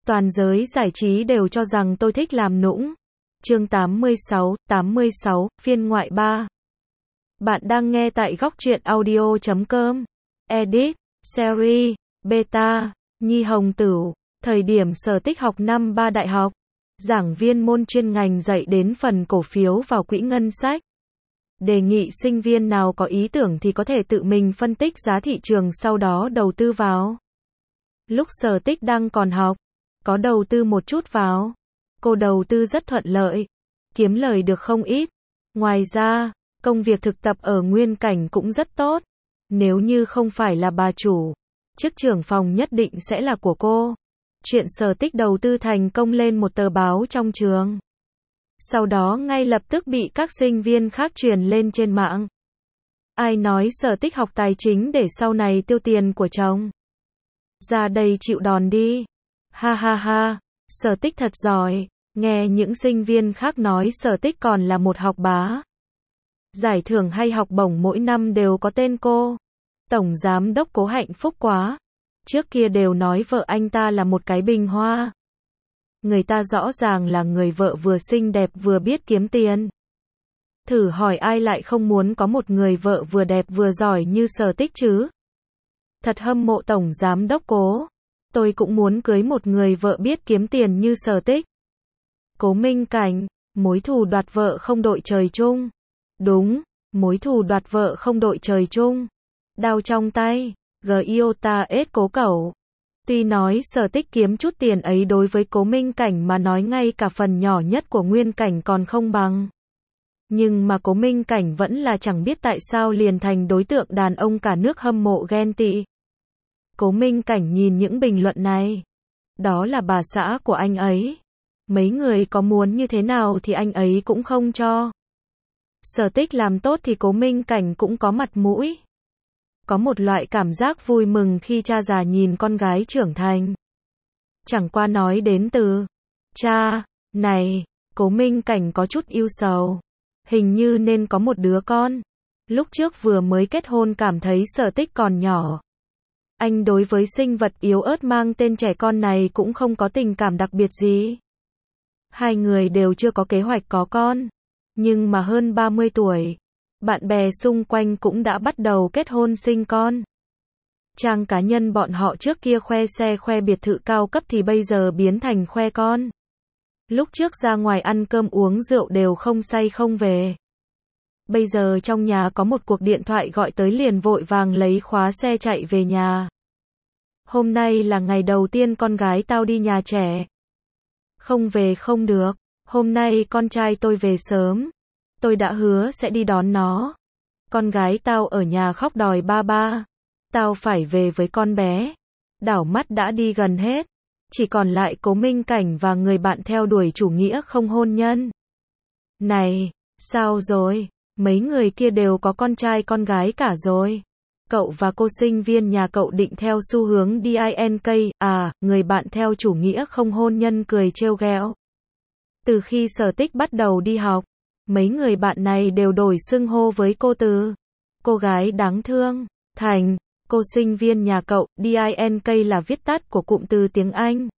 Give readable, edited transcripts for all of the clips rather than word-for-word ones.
Toàn giới giải trí đều cho rằng tôi thích làm nũng. Chương 86, phiên ngoại 3. Bạn đang nghe tại góc truyện audio.com. Edit, series, beta, Nhi Hồng Tửu. Thời điểm Sở Tích học năm 3 đại học. Giảng viên môn chuyên ngành dạy đến phần cổ phiếu vào quỹ ngân sách. Đề nghị sinh viên nào có ý tưởng thì có thể tự mình phân tích giá thị trường sau đó đầu tư vào. Lúc Sở Tích đang còn học, có đầu tư một chút vào. Cô đầu tư rất thuận lợi, kiếm lời được không ít. Ngoài ra, công việc thực tập ở Nguyên Cảnh cũng rất tốt. Nếu như không phải là bà chủ, chức trưởng phòng nhất định sẽ là của cô. Chuyện Sở Tích đầu tư thành công lên một tờ báo trong trường. Sau đó ngay lập tức bị các sinh viên khác truyền lên trên mạng. Ai nói Sở Tích học tài chính để sau này tiêu tiền của chồng? Ra đây chịu đòn đi. Ha ha ha, Sở Tích thật giỏi. Nghe những sinh viên khác nói Sở Tích còn là một học bá. Giải thưởng hay học bổng mỗi năm đều có tên cô. Tổng giám đốc Cố hạnh phúc quá. Trước kia đều nói vợ anh ta là một cái bình hoa. Người ta rõ ràng là người vợ vừa xinh đẹp vừa biết kiếm tiền. Thử hỏi ai lại không muốn có một người vợ vừa đẹp vừa giỏi như Sở Tích chứ? Thật hâm mộ Tổng giám đốc Cố. Tôi cũng muốn cưới một người vợ biết kiếm tiền như Sở Tích. Cố Minh Cảnh, mối thù đoạt vợ không đội trời chung. Đúng, mối thù đoạt vợ không đội trời chung. Đao trong tay, Giota ết Cố Cẩu. Tuy nói Sở Tích kiếm chút tiền ấy đối với Cố Minh Cảnh mà nói ngay cả phần nhỏ nhất của Nguyên Cảnh còn không bằng. Nhưng mà Cố Minh Cảnh vẫn là chẳng biết tại sao liền thành đối tượng đàn ông cả nước hâm mộ ghen tị. Cố Minh Cảnh nhìn những bình luận này. Đó là bà xã của anh ấy. Mấy người có muốn như thế nào thì anh ấy cũng không cho. Sở Tích làm tốt thì Cố Minh Cảnh cũng có mặt mũi. Có một loại cảm giác vui mừng khi cha già nhìn con gái trưởng thành. Chẳng qua nói đến từ cha, này, Cố Minh Cảnh có chút ưu sầu. Hình như nên có một đứa con. Lúc trước vừa mới kết hôn cảm thấy Sở Tích còn nhỏ. Anh đối với sinh vật yếu ớt mang tên trẻ con này cũng không có tình cảm đặc biệt gì. Hai người đều chưa có kế hoạch có con. Nhưng mà hơn 30 tuổi, bạn bè xung quanh cũng đã bắt đầu kết hôn sinh con. Trang cá nhân bọn họ trước kia khoe xe khoe biệt thự cao cấp thì bây giờ biến thành khoe con. Lúc trước ra ngoài ăn cơm uống rượu đều không say không về. Bây giờ trong nhà có một cuộc điện thoại gọi tới liền vội vàng lấy khóa xe chạy về nhà. Hôm nay là ngày đầu tiên con gái tao đi nhà trẻ. Không về không được, hôm nay con trai tôi về sớm. Tôi đã hứa sẽ đi đón nó. Con gái tao ở nhà khóc đòi ba ba. Tao phải về với con bé. Đảo mắt đã đi gần hết. Chỉ còn lại Cố Minh Cảnh và người bạn theo đuổi chủ nghĩa không hôn nhân. Này, sao rồi? Mấy người kia đều có con trai con gái cả rồi. Cậu và cô sinh viên nhà cậu định theo xu hướng DINK, người bạn theo chủ nghĩa không hôn nhân cười trêu ghẹo. Từ khi Sở Tích bắt đầu đi học, mấy người bạn này đều đổi xưng hô với cô từ cô gái đáng thương, thành cô sinh viên nhà cậu. DINK là viết tắt của cụm từ tiếng Anh.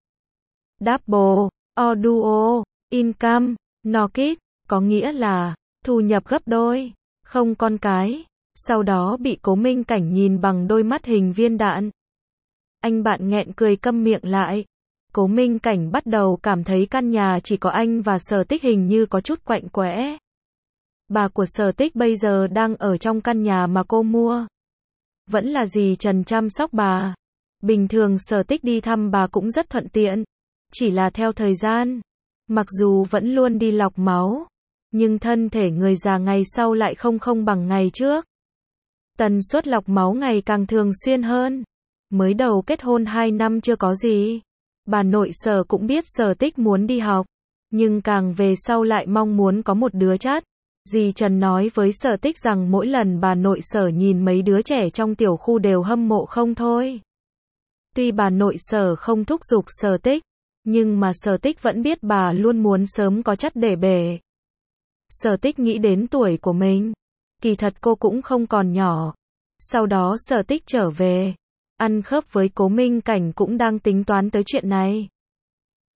Double, or dual, income, no kids, có nghĩa là thu nhập gấp đôi, không con cái. Sau đó bị Cố Minh Cảnh nhìn bằng đôi mắt hình viên đạn. Anh bạn nghẹn cười câm miệng lại. Cố Minh Cảnh bắt đầu cảm thấy căn nhà chỉ có anh và Sở Tích hình như có chút quạnh quẽ. Bà của Sở Tích bây giờ đang ở trong căn nhà mà cô mua. Vẫn là dì Trần chăm sóc bà. Bình thường Sở Tích đi thăm bà cũng rất thuận tiện. Chỉ là theo thời gian, mặc dù vẫn luôn đi lọc máu, nhưng thân thể người già ngày sau lại không bằng ngày trước. Tần suất lọc máu ngày càng thường xuyên hơn. Mới đầu kết hôn 2 năm chưa có gì. Bà nội Sở cũng biết Sở Tích muốn đi học, nhưng càng về sau lại mong muốn có một đứa chắt. Dì Trần nói với Sở Tích rằng mỗi lần bà nội Sở nhìn mấy đứa trẻ trong tiểu khu đều hâm mộ không thôi. Tuy bà nội Sở không thúc giục Sở Tích, nhưng mà Sở Tích vẫn biết bà luôn muốn sớm có chắt để bể. Sở Tích nghĩ đến tuổi của mình. Kỳ thật cô cũng không còn nhỏ. Sau đó Sở Tích trở về. Ăn khớp với Cố Minh Cảnh cũng đang tính toán tới chuyện này.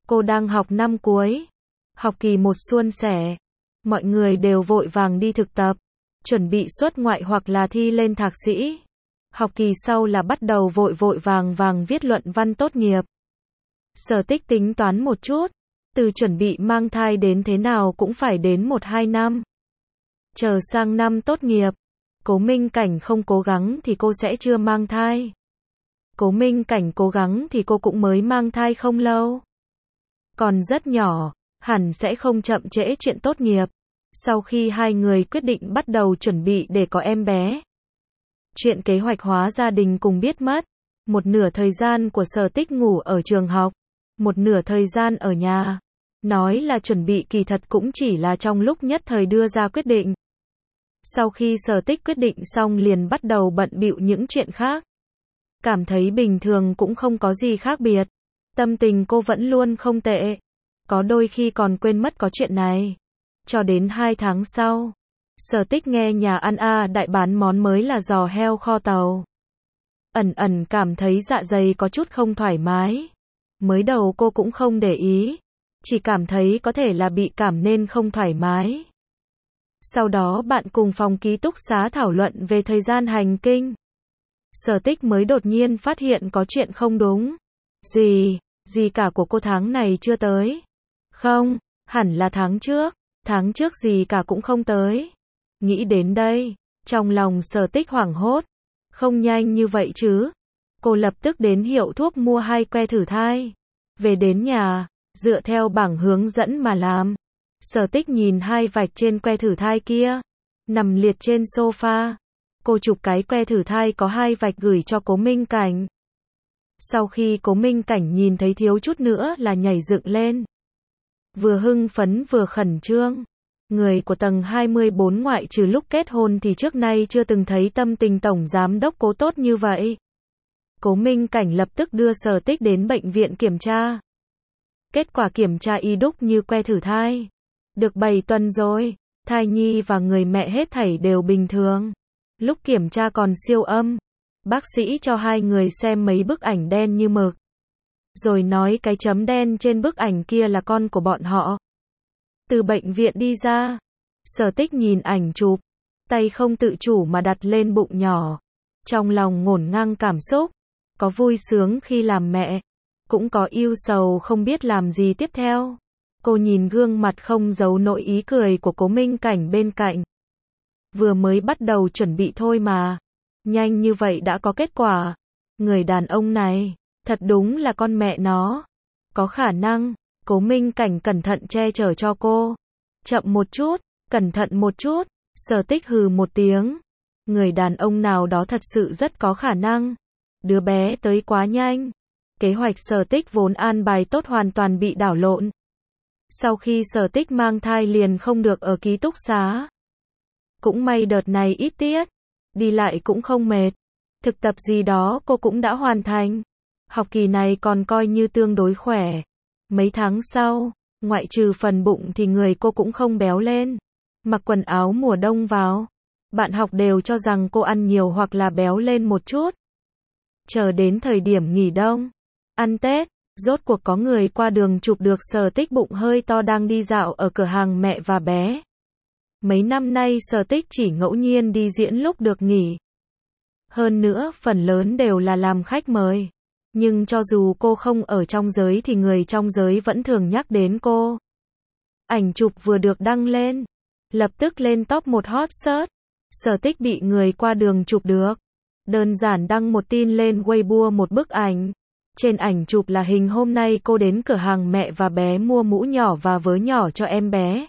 Cô đang học năm cuối. Học kỳ 1 suôn sẻ. Mọi người đều vội vàng đi thực tập, chuẩn bị xuất ngoại hoặc là thi lên thạc sĩ. Học kỳ sau là bắt đầu vội vội vàng vàng viết luận văn tốt nghiệp. Sở Tích tính toán một chút, từ chuẩn bị mang thai đến thế nào cũng phải đến 1-2 năm. Chờ sang năm tốt nghiệp, Cố Minh Cảnh không cố gắng thì cô sẽ chưa mang thai. Cố Minh Cảnh cố gắng thì cô cũng mới mang thai không lâu. Còn rất nhỏ, hẳn sẽ không chậm trễ chuyện tốt nghiệp. Sau khi hai người quyết định bắt đầu chuẩn bị để có em bé, chuyện kế hoạch hóa gia đình cùng biết mất. Một nửa thời gian của Sở Tích ngủ ở trường học, một nửa thời gian ở nhà. Nói là chuẩn bị kỳ thật cũng chỉ là trong lúc nhất thời đưa ra quyết định. Sau khi Sở Tích quyết định xong liền bắt đầu bận bịu những chuyện khác. Cảm thấy bình thường cũng không có gì khác biệt. Tâm tình cô vẫn luôn không tệ. Có đôi khi còn quên mất có chuyện này. Cho đến 2 tháng sau, Sở Tích nghe nhà ăn đại bán món mới là giò heo kho tàu. Ẩn ẩn cảm thấy dạ dày có chút không thoải mái. Mới đầu cô cũng không để ý, chỉ cảm thấy có thể là bị cảm nên không thoải mái. Sau đó bạn cùng phòng ký túc xá thảo luận về thời gian hành kinh. Sở Tích mới đột nhiên phát hiện có chuyện không đúng. Gì cả của cô tháng này chưa tới. Không, hẳn là tháng trước gì cả cũng không tới. Nghĩ đến đây, trong lòng Sở Tích hoảng hốt. Không nhanh như vậy chứ. Cô lập tức đến hiệu thuốc mua 2 que thử thai. Về đến nhà, dựa theo bảng hướng dẫn mà làm. Sở Tích nhìn 2 vạch trên que thử thai kia, nằm liệt trên sofa. Cô chụp cái que thử thai có 2 vạch gửi cho Cố Minh Cảnh. Sau khi Cố Minh Cảnh nhìn thấy thiếu chút nữa là nhảy dựng lên. Vừa hưng phấn vừa khẩn trương. Người của tầng 24 ngoại trừ lúc kết hôn thì trước nay chưa từng thấy tâm tình tổng giám đốc Cố tốt như vậy. Cố Minh Cảnh lập tức đưa Sở Tích đến bệnh viện kiểm tra. Kết quả kiểm tra y đúc như que thử thai. Được 7 tuần rồi, thai nhi và người mẹ hết thảy đều bình thường. Lúc kiểm tra còn siêu âm. Bác sĩ cho hai người xem mấy bức ảnh đen như mực. Rồi nói cái chấm đen trên bức ảnh kia là con của bọn họ. Từ bệnh viện đi ra, Sở Tích nhìn ảnh chụp, tay không tự chủ mà đặt lên bụng nhỏ. Trong lòng ngổn ngang cảm xúc, có vui sướng khi làm mẹ, cũng có ưu sầu không biết làm gì tiếp theo. Cô nhìn gương mặt không giấu nổi ý cười của Cố Minh Cảnh bên cạnh. Vừa mới bắt đầu chuẩn bị thôi mà, nhanh như vậy đã có kết quả. Người đàn ông này, thật đúng là con mẹ nó. Có khả năng. Cố Minh Cảnh cẩn thận che chở cho cô. Chậm một chút, cẩn thận một chút. Sở Tích hừ một tiếng. Người đàn ông nào đó thật sự rất có khả năng. Đứa bé tới quá nhanh. Kế hoạch Sở Tích vốn an bài tốt hoàn toàn bị đảo lộn. Sau khi Sở Tích mang thai liền không được ở ký túc xá. Cũng may đợt này ít tiết, đi lại cũng không mệt. Thực tập gì đó cô cũng đã hoàn thành. Học kỳ này còn coi như tương đối khỏe. Mấy tháng sau, ngoại trừ phần bụng thì người cô cũng không béo lên. Mặc quần áo mùa đông vào, bạn học đều cho rằng cô ăn nhiều hoặc là béo lên một chút. Chờ đến thời điểm nghỉ đông, ăn Tết, rốt cuộc có người qua đường chụp được Sở Tích bụng hơi to đang đi dạo ở cửa hàng mẹ và bé. Mấy năm nay Sở Tích chỉ ngẫu nhiên đi diễn lúc được nghỉ. Hơn nữa, phần lớn đều là làm khách mời. Nhưng cho dù cô không ở trong giới thì người trong giới vẫn thường nhắc đến cô. Ảnh chụp vừa được đăng lên, lập tức lên top 1 hot search. Sở Tích bị người qua đường chụp được. Đơn giản đăng một tin lên Weibo một bức ảnh. Trên ảnh chụp là hình hôm nay cô đến cửa hàng mẹ và bé mua mũ nhỏ và vớ nhỏ cho em bé.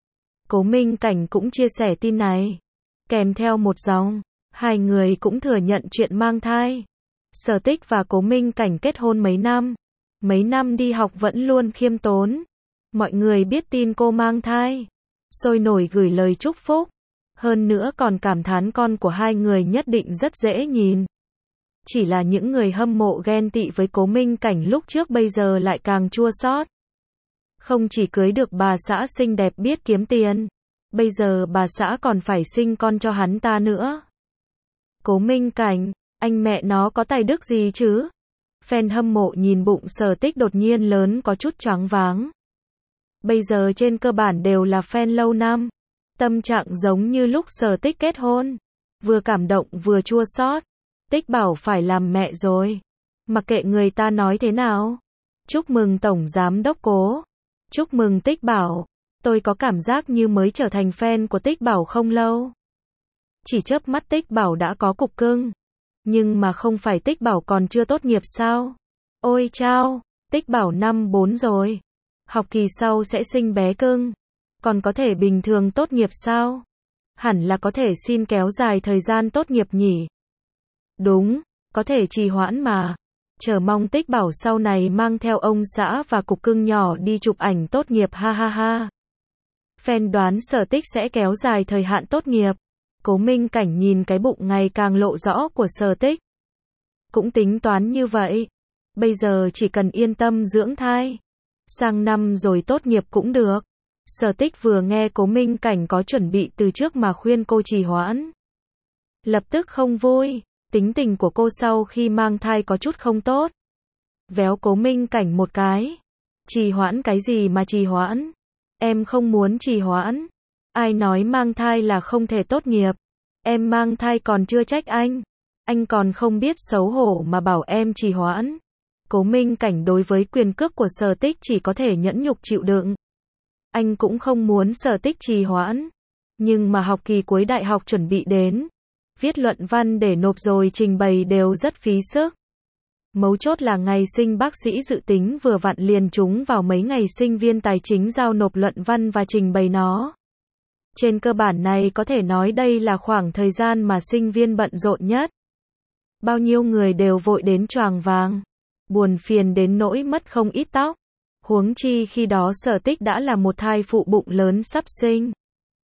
Cố Minh Cảnh cũng chia sẻ tin này. Kèm theo một dòng, hai người cũng thừa nhận chuyện mang thai. Sở Tích và Cố Minh Cảnh kết hôn mấy năm đi học vẫn luôn khiêm tốn. Mọi người biết tin cô mang thai, sôi nổi gửi lời chúc phúc. Hơn nữa còn cảm thán con của hai người nhất định rất dễ nhìn. Chỉ là những người hâm mộ ghen tị với Cố Minh Cảnh lúc trước bây giờ lại càng chua xót. Không chỉ cưới được bà xã xinh đẹp biết kiếm tiền, bây giờ bà xã còn phải sinh con cho hắn ta nữa. Cố Minh Cảnh, anh mẹ nó có tài đức gì chứ? Fan hâm mộ nhìn bụng Sở Tích đột nhiên lớn có chút choáng váng. Bây giờ trên cơ bản đều là fan lâu năm. Tâm trạng giống như lúc Sở Tích kết hôn. Vừa cảm động vừa chua xót. Tích bảo phải làm mẹ rồi. Mặc kệ người ta nói thế nào. Chúc mừng Tổng Giám Đốc Cố. Chúc mừng Tích bảo. Tôi có cảm giác như mới trở thành fan của Tích bảo không lâu. Chỉ chớp mắt Tích bảo đã có cục cưng. Nhưng mà không phải Tích bảo còn chưa tốt nghiệp sao? Ôi chao, Tích bảo năm 4 rồi. Học kỳ sau sẽ sinh bé cưng. Còn có thể bình thường tốt nghiệp sao? Hẳn là có thể xin kéo dài thời gian tốt nghiệp nhỉ? Đúng, có thể trì hoãn mà. Chờ mong Tích bảo sau này mang theo ông xã và cục cưng nhỏ đi chụp ảnh tốt nghiệp ha ha ha. Fan đoán Sở Tích sẽ kéo dài thời hạn tốt nghiệp. Cố Minh Cảnh nhìn cái bụng ngày càng lộ rõ của Sở Tích. Cũng tính toán như vậy. Bây giờ chỉ cần yên tâm dưỡng thai. Sang năm rồi tốt nghiệp cũng được. Sở Tích vừa nghe Cố Minh Cảnh có chuẩn bị từ trước mà khuyên cô trì hoãn. Lập tức không vui. Tính tình của cô sau khi mang thai có chút không tốt. Véo Cố Minh Cảnh một cái. Trì hoãn cái gì mà trì hoãn? Em không muốn trì hoãn. Ai nói mang thai là không thể tốt nghiệp? Em mang thai còn chưa trách anh. Anh còn không biết xấu hổ mà bảo em trì hoãn. Cố Minh Cảnh đối với quyền cước của Sở Tích chỉ có thể nhẫn nhục chịu đựng. Anh cũng không muốn Sở Tích trì hoãn. Nhưng mà học kỳ cuối đại học chuẩn bị đến. Viết luận văn để nộp rồi trình bày đều rất phí sức. Mấu chốt là ngày sinh bác sĩ dự tính vừa vặn liền trúng vào mấy ngày sinh viên tài chính giao nộp luận văn và trình bày nó. Trên cơ bản này có thể nói đây là khoảng thời gian mà sinh viên bận rộn nhất. Bao nhiêu người đều vội đến choàng váng. Buồn phiền đến nỗi mất không ít tóc. Huống chi khi đó Sở Tích đã là một thai phụ bụng lớn sắp sinh.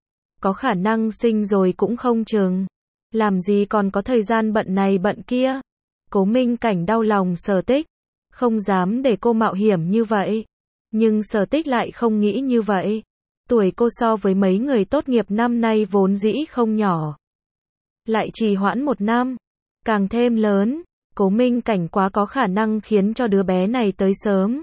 Có khả năng sinh rồi cũng không chừng. Làm gì còn có thời gian bận này bận kia. Cố Minh Cảnh đau lòng Sở Tích. Không dám để cô mạo hiểm như vậy. Nhưng Sở Tích lại không nghĩ như vậy. Tuổi cô so với mấy người tốt nghiệp năm nay vốn dĩ không nhỏ. Lại trì hoãn một năm. Càng thêm lớn. Cố Minh Cảnh quá có khả năng khiến cho đứa bé này tới sớm.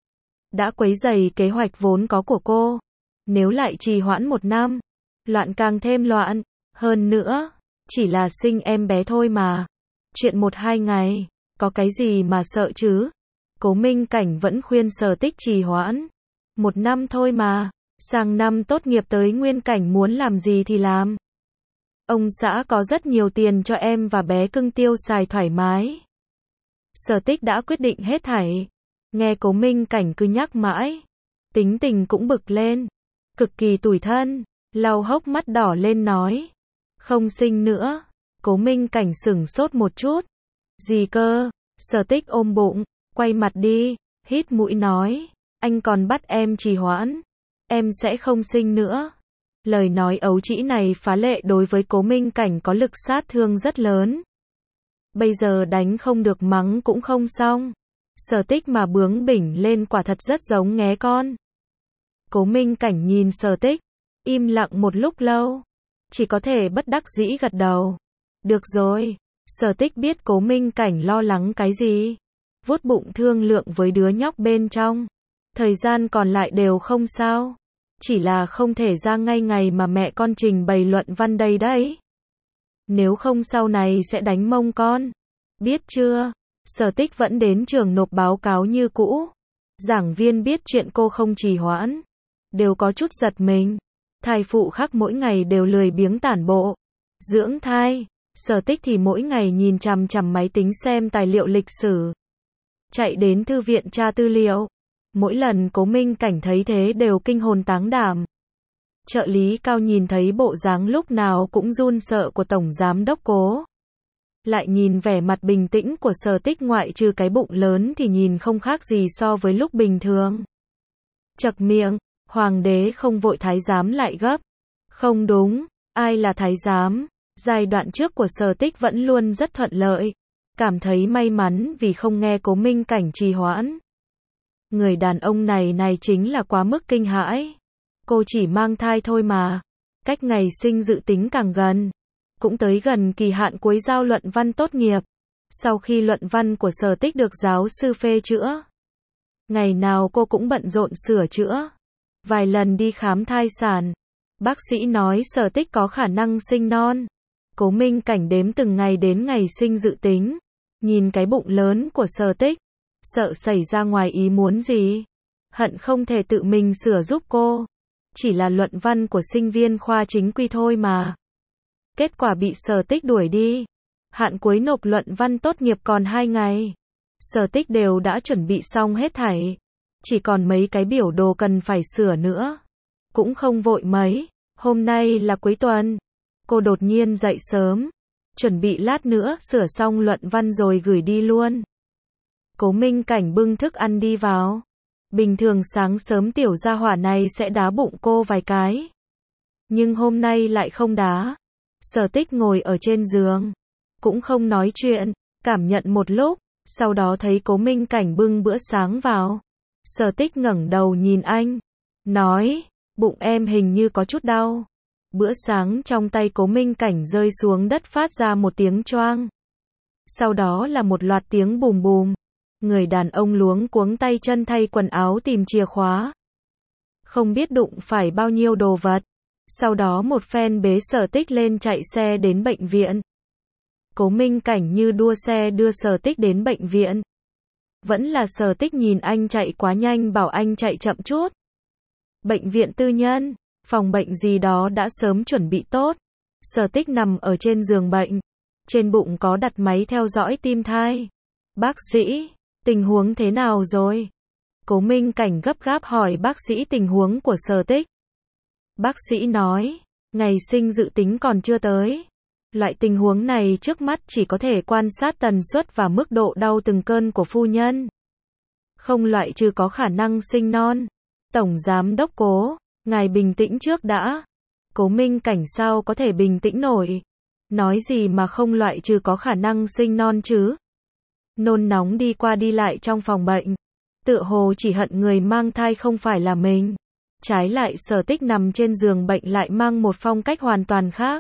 Đã quấy rầy kế hoạch vốn có của cô. Nếu lại trì hoãn một năm. Loạn càng thêm loạn. Hơn nữa. Chỉ là sinh em bé thôi mà. Chuyện 1-2 ngày. Có cái gì mà sợ chứ. Cố Minh Cảnh vẫn khuyên Sở Tích trì hoãn. 1 năm thôi mà. Sang năm tốt nghiệp tới Nguyên Cảnh muốn làm gì thì làm. Ông xã có rất nhiều tiền cho em và bé cưng tiêu xài thoải mái. Sở Tích đã quyết định hết thảy. Nghe Cố Minh Cảnh cứ nhắc mãi. Tính tình cũng bực lên. Cực kỳ tủi thân. Lau hốc mắt đỏ lên nói. Không sinh nữa. Cố Minh Cảnh sửng sốt một chút. Gì cơ? Sở Tích ôm bụng. Quay mặt đi. Hít mũi nói. Anh còn bắt em trì hoãn. Em sẽ không sinh nữa. Lời nói ấu trĩ này phá lệ đối với Cố Minh Cảnh có lực sát thương rất lớn. Bây giờ đánh không được mắng cũng không xong. Sở Tích mà bướng bỉnh lên quả thật rất giống nghé con. Cố Minh Cảnh nhìn Sở Tích. Im lặng một lúc lâu. Chỉ có thể bất đắc dĩ gật đầu. Được rồi. Sở Tích biết Cố Minh Cảnh lo lắng cái gì. Vuốt bụng thương lượng với đứa nhóc bên trong. Thời gian còn lại đều không sao. Chỉ là không thể ra ngay ngày mà mẹ con trình bày luận văn đây đấy. Nếu không sau này sẽ đánh mông con. Biết chưa? Sở Tích vẫn đến trường nộp báo cáo như cũ. Giảng viên biết chuyện cô không trì hoãn. Đều có chút giật mình. Thai phụ khác mỗi ngày đều lười biếng tản bộ. Dưỡng thai. Sở Tích thì mỗi ngày nhìn chằm chằm máy tính xem tài liệu lịch sử. Chạy đến thư viện tra tư liệu. Mỗi lần Cố Minh Cảnh thấy thế đều kinh hồn táng đảm. Trợ lý Cao nhìn thấy bộ dáng lúc nào cũng run sợ của Tổng Giám Đốc Cố. Lại nhìn vẻ mặt bình tĩnh của Sở Tích ngoại trừ cái bụng lớn thì nhìn không khác gì so với lúc bình thường. Chậc miệng, Hoàng đế không vội thái giám lại gấp. Không đúng, ai là thái giám? Giai đoạn trước của Sở Tích vẫn luôn rất thuận lợi. Cảm thấy may mắn vì không nghe Cố Minh Cảnh trì hoãn. Người đàn ông này chính là quá mức kinh hãi. Cô chỉ mang thai thôi mà. Cách ngày sinh dự tính càng gần. Cũng tới gần kỳ hạn cuối giao luận văn tốt nghiệp. Sau khi luận văn của Sở Tích được giáo sư phê chữa, ngày nào cô cũng bận rộn sửa chữa. Vài lần đi khám thai sản, bác sĩ nói Sở Tích có khả năng sinh non. Cố Minh Cảnh đếm từng ngày đến ngày sinh dự tính. Nhìn cái bụng lớn của Sở Tích, sợ xảy ra ngoài ý muốn gì. Hận không thể tự mình sửa giúp cô. Chỉ là luận văn của sinh viên khoa chính quy thôi mà. Kết quả bị Sở Tích đuổi đi. Hạn cuối nộp luận văn tốt nghiệp còn 2 ngày. Sở Tích đều đã chuẩn bị xong hết thảy. Chỉ còn mấy cái biểu đồ cần phải sửa nữa. Cũng không vội mấy. Hôm nay là cuối tuần. Cô đột nhiên dậy sớm. Chuẩn bị lát nữa sửa xong luận văn rồi gửi đi luôn. Cố Minh Cảnh bưng thức ăn đi vào. Bình thường sáng sớm tiểu gia hỏa này sẽ đá bụng cô vài cái. Nhưng hôm nay lại không đá. Sở Tích ngồi ở trên giường. Cũng không nói chuyện. Cảm nhận một lúc. Sau đó thấy Cố Minh Cảnh bưng bữa sáng vào. Sở Tích ngẩng đầu nhìn anh. Nói, bụng em hình như có chút đau. Bữa sáng trong tay Cố Minh Cảnh rơi xuống đất phát ra một tiếng choang. Sau đó là một loạt tiếng bùm bùm. Người đàn ông luống cuống tay chân thay quần áo tìm chìa khóa. Không biết đụng phải bao nhiêu đồ vật. Sau đó một phen bế Sở Tích lên chạy xe đến bệnh viện. Cố Minh Cảnh như đua xe đưa Sở Tích đến bệnh viện. Vẫn là Sở Tích nhìn anh chạy quá nhanh bảo anh chạy chậm chút. Bệnh viện tư nhân, phòng bệnh gì đó đã sớm chuẩn bị tốt. Sở Tích nằm ở trên giường bệnh. Trên bụng có đặt máy theo dõi tim thai. Bác sĩ, tình huống thế nào rồi? Cố Minh Cảnh gấp gáp hỏi bác sĩ tình huống của Sở Tích. Bác sĩ nói, ngày sinh dự tính còn chưa tới. Loại tình huống này trước mắt chỉ có thể quan sát tần suất và mức độ đau từng cơn của phu nhân. Không loại trừ có khả năng sinh non. Tổng giám đốc Cố, ngài bình tĩnh trước đã. Cố Minh Cảnh sao có thể bình tĩnh nổi. Nói gì mà không loại trừ có khả năng sinh non chứ. Nôn nóng đi qua đi lại trong phòng bệnh. Tựa hồ chỉ hận người mang thai không phải là mình. Trái lại Sở Tích nằm trên giường bệnh lại mang một phong cách hoàn toàn khác.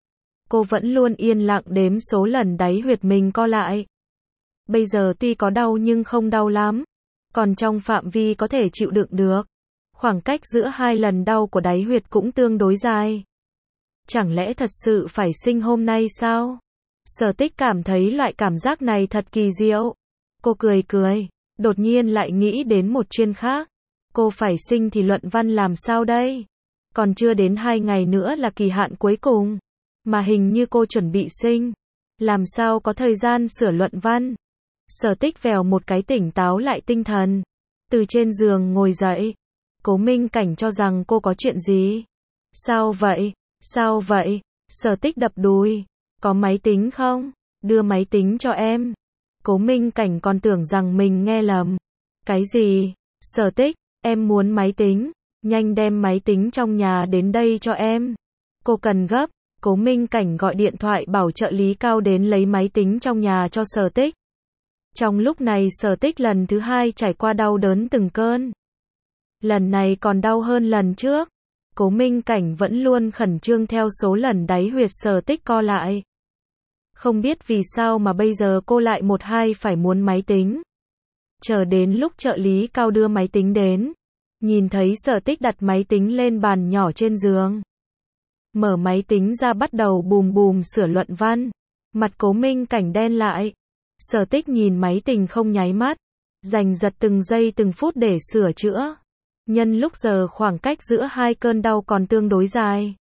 Cô vẫn luôn yên lặng đếm số lần đáy huyệt mình co lại. Bây giờ tuy có đau nhưng không đau lắm. Còn trong phạm vi có thể chịu đựng được. Khoảng cách giữa 2 lần đau của đáy huyệt cũng tương đối dài. Chẳng lẽ thật sự phải sinh hôm nay sao? Sở Tích cảm thấy loại cảm giác này thật kỳ diệu. Cô cười cười, đột nhiên lại nghĩ đến một chuyện khác. Cô phải sinh thì luận văn làm sao đây? Còn chưa đến 2 ngày nữa là kỳ hạn cuối cùng. Mà hình như cô chuẩn bị sinh. Làm sao có thời gian sửa luận văn? Sở Tích vèo một cái tỉnh táo lại tinh thần. Từ trên giường ngồi dậy. Cố Minh Cảnh cho rằng cô có chuyện gì? Sao vậy? Sao vậy? Sở Tích đập đùi. Có máy tính không? Đưa máy tính cho em. Cố Minh Cảnh còn tưởng rằng mình nghe lầm. Cái gì? Sở Tích, em muốn máy tính. Nhanh đem máy tính trong nhà đến đây cho em. Cô cần gấp. Cố Minh Cảnh gọi điện thoại bảo trợ lý Cao đến lấy máy tính trong nhà cho Sở Tích. Trong lúc này Sở Tích lần thứ 2 trải qua đau đớn từng cơn. Lần này còn đau hơn lần trước. Cố Minh Cảnh vẫn luôn khẩn trương theo số lần đáy huyệt Sở Tích co lại. Không biết vì sao mà bây giờ cô lại một hai phải muốn máy tính. Chờ đến lúc trợ lý Cao đưa máy tính đến. Nhìn thấy Sở Tích đặt máy tính lên bàn nhỏ trên giường. Mở máy tính ra bắt đầu bùm bùm sửa luận văn. Mặt Cố Minh Cảnh đen lại. Sở Tích nhìn máy tính không nháy mắt. Dành giật từng giây từng phút để sửa chữa. Nhân lúc giờ khoảng cách giữa 2 cơn đau còn tương đối dài.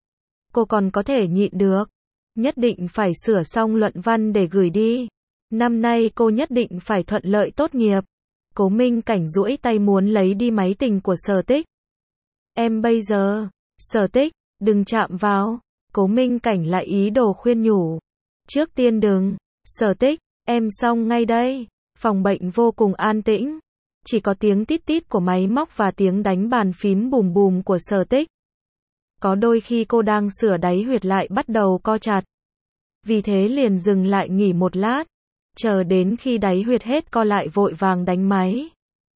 Cô còn có thể nhịn được. Nhất định phải sửa xong luận văn để gửi đi. Năm nay cô nhất định phải thuận lợi tốt nghiệp. Cố Minh Cảnh duỗi tay muốn lấy đi máy tính của Sở Tích. Em bây giờ, Sở Tích, đừng chạm vào. Cố Minh Cảnh lại ý đồ khuyên nhủ. Trước tiên đừng. Sở Tích, em xong ngay đây. Phòng bệnh vô cùng an tĩnh. Chỉ có tiếng tít tít của máy móc và tiếng đánh bàn phím bùm bùm của Sở Tích. Có đôi khi cô đang sửa đáy huyệt lại bắt đầu co chặt. Vì thế liền dừng lại nghỉ một lát. Chờ đến khi đáy huyệt hết co lại vội vàng đánh máy.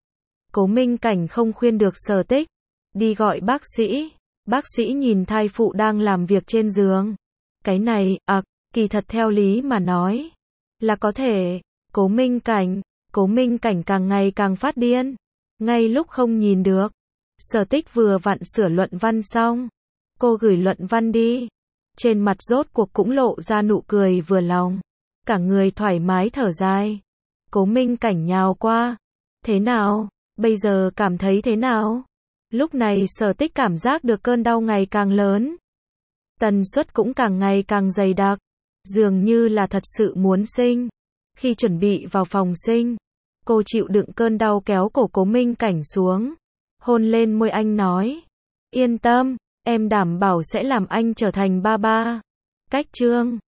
Cố Minh Cảnh không khuyên được Sở Tích. Đi gọi bác sĩ. Bác sĩ nhìn thai phụ đang làm việc trên giường. Cái này, kỳ thật theo lý mà nói. Là có thể. Cố Minh Cảnh càng ngày càng phát điên. Ngay lúc không nhìn được. Sở Tích vừa vặn sửa luận văn xong. Cô gửi luận văn đi. Trên mặt rốt cuộc cũng lộ ra nụ cười vừa lòng. Cả người thoải mái thở dài. Cố Minh Cảnh nhào qua. Thế nào? Bây giờ cảm thấy thế nào? Lúc này Sở Tích cảm giác được cơn đau ngày càng lớn. Tần suất cũng càng ngày càng dày đặc. Dường như là thật sự muốn sinh. Khi chuẩn bị vào phòng sinh, cô chịu đựng cơn đau kéo cổ Cố Minh Cảnh xuống. Hôn lên môi anh nói. Yên tâm, em đảm bảo sẽ làm anh trở thành ba ba. Cách chương